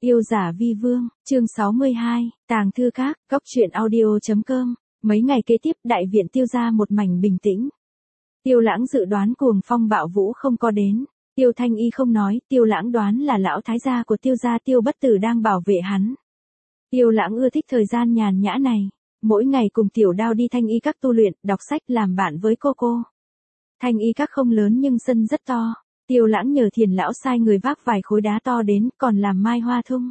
Yêu giả vi vương, chương 62, tàng thư các, góc truyện audio.com. Mấy ngày kế tiếp đại viện Tiêu gia một mảnh bình tĩnh. Tiêu Lãng dự đoán cuồng phong bạo vũ không có đến. Tiêu Thanh Y không nói, Tiêu Lãng đoán là lão thái gia của Tiêu gia Tiêu Bất Tử đang bảo vệ hắn. Tiêu Lãng ưa thích thời gian nhàn nhã này. Mỗi ngày cùng Tiểu Đao đi Thanh Y các tu luyện, đọc sách làm bạn với cô. Thanh Y các không lớn nhưng sân rất to. Tiêu Lãng nhờ Thiền lão sai người vác vài khối đá to đến, còn làm mai hoa thung.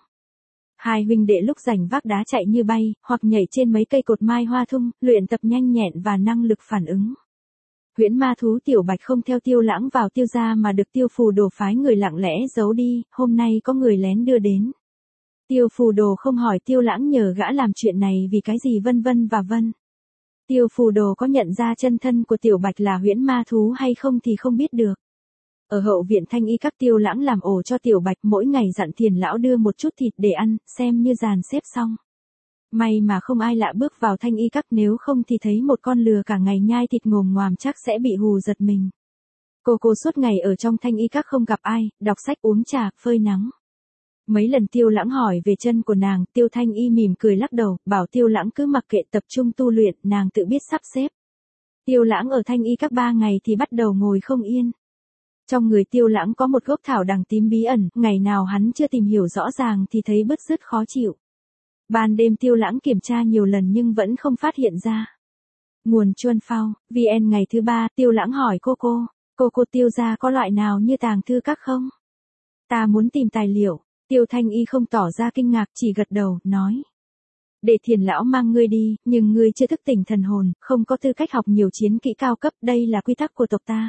Hai huynh đệ lúc rảnh vác đá chạy như bay, hoặc nhảy trên mấy cây cột mai hoa thung, luyện tập nhanh nhẹn và năng lực phản ứng. Huyễn ma thú Tiểu Bạch không theo Tiêu Lãng vào Tiêu gia mà được Tiêu Phù Đồ phái người lặng lẽ giấu đi, hôm nay có người lén đưa đến. Tiêu Phù Đồ không hỏi Tiêu Lãng nhờ gã làm chuyện này vì cái gì vân vân và vân. Tiêu Phù Đồ có nhận ra chân thân của Tiểu Bạch là huyễn ma thú hay không thì không biết được. Ở hậu viện Thanh Y các Tiêu Lãng làm ổ cho Tiểu Bạch, mỗi ngày dặn Thiền lão đưa một chút thịt để ăn, xem như dàn xếp xong. May mà không ai lạ bước vào Thanh Y các, nếu không thì thấy một con lừa cả ngày nhai thịt ngồm ngoàm chắc sẽ bị hù giật mình. Cô suốt ngày ở trong Thanh Y các không gặp ai, đọc sách uống trà, phơi nắng. Mấy lần Tiêu Lãng hỏi về chân của nàng, Tiêu Thanh Y mỉm cười lắc đầu, bảo Tiêu Lãng cứ mặc kệ tập trung tu luyện, nàng tự biết sắp xếp. Tiêu Lãng ở Thanh Y các 3 ngày thì bắt đầu ngồi không yên. Trong người Tiêu Lãng có một gốc thảo đằng tím bí ẩn, ngày nào hắn chưa tìm hiểu rõ ràng thì thấy bứt rứt khó chịu. Ban đêm Tiêu Lãng kiểm tra nhiều lần nhưng vẫn không phát hiện ra. Nguồn Chuân Phao, VN ngày thứ 3, Tiêu Lãng hỏi cô Tiêu gia có loại nào như tàng thư các không? Ta muốn tìm tài liệu. Tiêu Thanh Y không tỏ ra kinh ngạc, chỉ gật đầu, nói. Để Thiền lão mang ngươi đi, nhưng ngươi chưa thức tỉnh thần hồn, không có tư cách học nhiều chiến kỹ cao cấp, đây là quy tắc của tộc ta.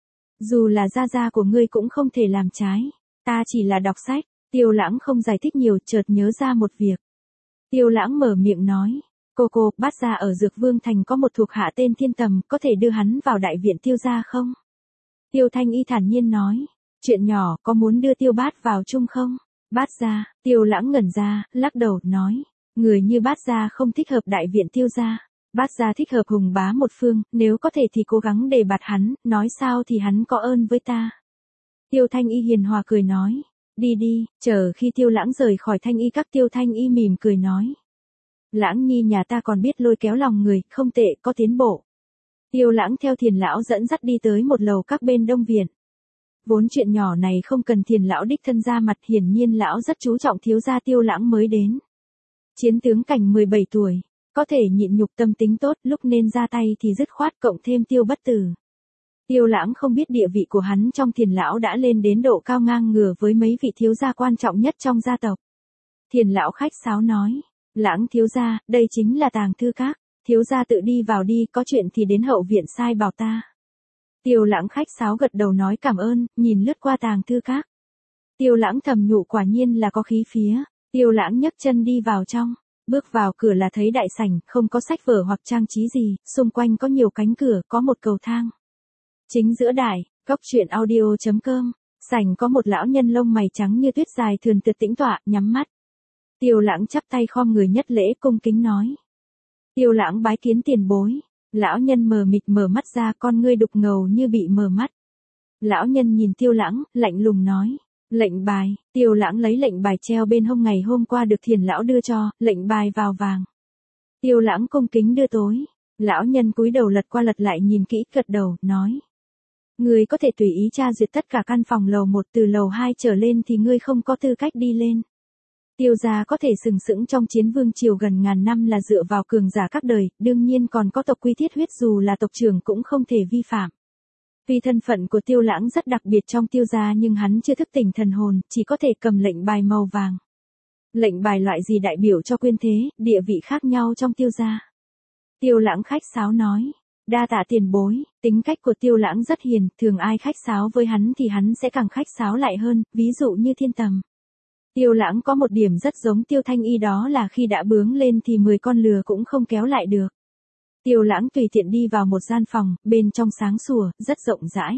Dù là gia của ngươi cũng không thể làm trái. Ta chỉ là đọc sách. Tiêu Lãng không giải thích nhiều, chợt nhớ ra một việc. Tiêu Lãng mở miệng nói. Cô, Bát gia ở Dược Vương Thành có một thuộc hạ tên Thiên Tầm, có thể đưa hắn vào đại viện Tiêu gia không? Tiêu Thanh Y thản nhiên nói. Chuyện nhỏ, có muốn đưa Tiêu Bát vào chung không? Bát gia. Tiêu Lãng ngẩn ra, lắc đầu, nói. Người như Bát gia không thích hợp đại viện Tiêu gia. Bát gia thích hợp hùng bá một phương, nếu có thể thì cố gắng đề bạt hắn, nói sao thì hắn có ơn với ta. Tiêu Thanh Y hiền hòa cười nói. Đi, chờ khi Tiêu Lãng rời khỏi Thanh Y các, Tiêu Thanh Y mỉm cười nói. Lãng nhi nhà ta còn biết lôi kéo lòng người, không tệ, có tiến bộ. Tiêu Lãng theo Thiền lão dẫn dắt đi tới một lầu các bên đông viện. Vốn chuyện nhỏ này không cần Thiền lão đích thân ra mặt, hiển nhiên lão rất chú trọng thiếu gia Tiêu Lãng mới đến. Chiến tướng Cảnh 17 tuổi. Có thể nhịn nhục, tâm tính tốt, lúc nên ra tay thì dứt khoát, cộng thêm Tiêu Bất Tử. Tiêu Lãng không biết địa vị của hắn trong Thiền lão đã lên đến độ cao ngang ngửa với mấy vị thiếu gia quan trọng nhất trong gia tộc. Thiền lão khách sáo nói, Lãng thiếu gia, đây chính là tàng thư các, thiếu gia tự đi vào đi, có chuyện thì đến hậu viện sai bảo ta. Tiêu Lãng khách sáo gật đầu nói cảm ơn, nhìn lướt qua tàng thư các. Tiêu Lãng thầm nhủ quả nhiên là có khí phía. Tiêu Lãng nhấc chân đi vào trong. Bước vào cửa là thấy đại sảnh, không có sách vở hoặc trang trí gì, xung quanh có nhiều cánh cửa, có một cầu thang. Chính giữa đài, góc truyện audio.com, sảnh có một lão nhân lông mày trắng như tuyết dài thườn tượt tĩnh tọa, nhắm mắt. Tiêu Lãng chắp tay khom người nhất lễ cung kính nói. Tiêu Lãng bái kiến tiền bối. Lão nhân mờ mịt mở mắt ra, con ngươi đục ngầu như bị mờ mắt. Lão nhân nhìn Tiêu Lãng, lạnh lùng nói. Lệnh bài. Tiêu Lãng lấy lệnh bài treo bên hông ngày hôm qua được Thiền lão đưa cho, lệnh bài vào vàng. Tiêu Lãng cung kính đưa tối. Lão nhân cúi đầu lật qua lật lại nhìn kỹ, gật đầu, nói. Ngươi có thể tùy ý tra duyệt tất cả căn phòng lầu 1, từ lầu 2 trở lên thì ngươi không có tư cách đi lên. Tiêu gia có thể sừng sững trong chiến vương triều gần ngàn năm là dựa vào cường giả các đời, đương nhiên còn có tộc quy thiết huyết, dù là tộc trưởng cũng không thể vi phạm. Vì thân phận của Tiêu Lãng rất đặc biệt trong Tiêu gia nhưng hắn chưa thức tỉnh thần hồn, chỉ có thể cầm lệnh bài màu vàng. Lệnh bài loại gì đại biểu cho quyền thế, địa vị khác nhau trong Tiêu gia. Tiêu Lãng khách sáo nói, đa tạ tiền bối. Tính cách của Tiêu Lãng rất hiền, thường ai khách sáo với hắn thì hắn sẽ càng khách sáo lại hơn, ví dụ như Thiên Tầm. Tiêu Lãng có một điểm rất giống Tiêu Thanh Y, đó là khi đã bướng lên thì 10 con lừa cũng không kéo lại được. Tiêu Lãng tùy tiện đi vào một gian phòng, bên trong sáng sủa, rất rộng rãi.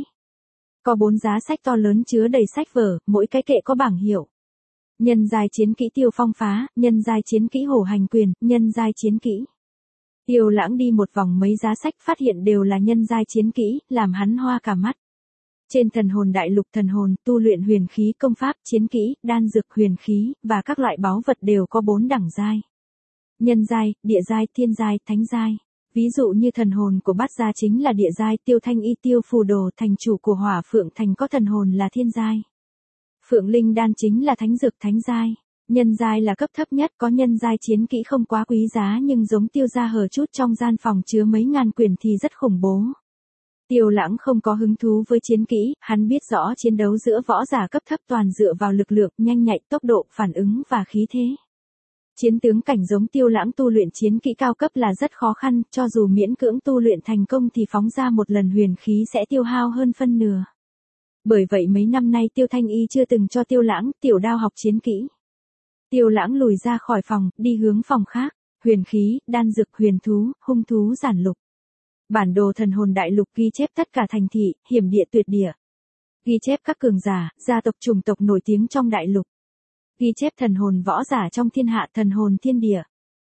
Có 4 giá sách to lớn chứa đầy sách vở, mỗi cái kệ có bảng hiệu. Nhân giai chiến kỹ Tiêu Phong Phá, nhân giai chiến kỹ Hổ Hành Quyền, nhân giai chiến kỹ. Tiêu Lãng đi một vòng mấy giá sách phát hiện đều là nhân giai chiến kỹ, làm hắn hoa cả mắt. Trên thần hồn đại lục thần hồn tu luyện huyền khí công pháp, chiến kỹ, đan dược huyền khí, và các loại báu vật đều có 4 đẳng giai. Nhân giai, địa giai, thiên giai, thánh giai. Ví dụ như thần hồn của Bát Gia chính là địa giai, Tiêu Thanh Y Tiêu Phù Đồ thành chủ của Hỏa Phượng Thành có thần hồn là thiên giai. Phượng Linh Đan chính là thánh dược thánh giai. Nhân giai là cấp thấp nhất, có nhân giai chiến kỹ không quá quý giá nhưng giống Tiêu gia hở chút trong gian phòng chứa mấy ngàn quyển thì rất khủng bố. Tiêu Lãng không có hứng thú với chiến kỹ, hắn biết rõ chiến đấu giữa võ giả cấp thấp toàn dựa vào lực lượng, nhanh nhạy, tốc độ, phản ứng và khí thế. Chiến tướng cảnh giống Tiêu Lãng tu luyện chiến kỹ cao cấp là rất khó khăn, cho dù miễn cưỡng tu luyện thành công thì phóng ra một lần huyền khí sẽ tiêu hao hơn phân nửa. Bởi vậy mấy năm nay Tiêu Thanh Y chưa từng cho Tiêu Lãng tiểu đao học chiến kỹ. Tiêu Lãng lùi ra khỏi phòng, đi hướng phòng khác, huyền khí, đan dược, huyền thú, hung thú giản lục. Bản đồ thần hồn đại lục ghi chép tất cả thành thị, hiểm địa tuyệt địa. Ghi chép các cường giả, gia tộc chủng tộc nổi tiếng trong đại lục. Ghi chép thần hồn võ giả trong thiên hạ, thần hồn thiên địa.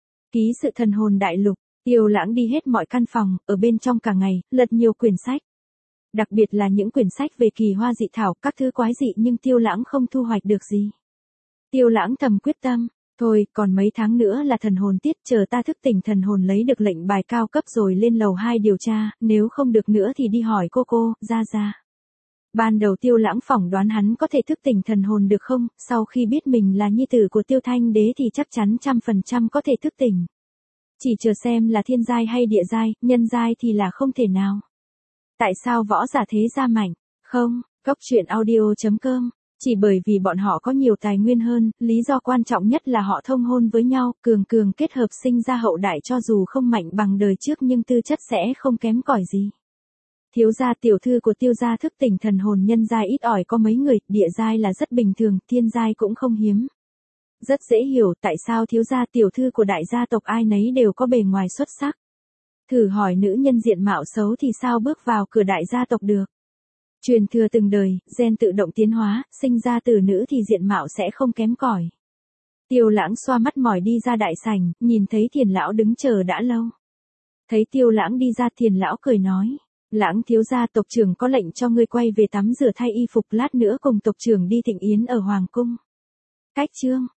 Ký sự thần hồn đại lục, Tiêu Lãng đi hết mọi căn phòng, ở bên trong cả ngày, lật nhiều quyển sách. Đặc biệt là những quyển sách về kỳ hoa dị thảo, các thứ quái dị nhưng Tiêu Lãng không thu hoạch được gì. Tiêu Lãng thầm quyết tâm, thôi, còn mấy tháng nữa là thần hồn tiết, chờ ta thức tỉnh thần hồn lấy được lệnh bài cao cấp rồi lên lầu 2 điều tra, nếu không được nữa thì đi hỏi cô, Gia. Ban đầu Tiêu Lãng phỏng đoán hắn có thể thức tỉnh thần hồn được không, sau khi biết mình là nhi tử của Tiêu Thanh Đế thì chắc chắn 100% có thể thức tỉnh. Chỉ chờ xem là thiên giai hay địa giai, nhân giai thì là không thể nào. Tại sao võ giả thế gia mạnh? Không, Cốc truyện audio.com. Chỉ bởi vì bọn họ có nhiều tài nguyên hơn, lý do quan trọng nhất là họ thông hôn với nhau, cường kết hợp sinh ra hậu đại cho dù không mạnh bằng đời trước nhưng tư chất sẽ không kém cỏi gì. Thiếu gia tiểu thư của Tiêu gia thức tỉnh thần hồn nhân giai ít ỏi có mấy người, địa giai là rất bình thường, thiên giai cũng không hiếm. Rất dễ hiểu tại sao thiếu gia tiểu thư của đại gia tộc ai nấy đều có bề ngoài xuất sắc. Thử hỏi nữ nhân diện mạo xấu thì sao bước vào cửa đại gia tộc được. Truyền thừa từng đời, gen tự động tiến hóa, sinh ra từ nữ thì diện mạo sẽ không kém cỏi. Tiêu Lãng xoa mắt mỏi đi ra đại sảnh, nhìn thấy Thiền lão đứng chờ đã lâu. Thấy Tiêu Lãng đi ra, Thiền lão cười nói, Lãng thiếu gia, tộc trưởng có lệnh cho ngươi quay về tắm rửa thay y phục, lát nữa cùng tộc trưởng đi thịnh yến ở hoàng cung. Cách chương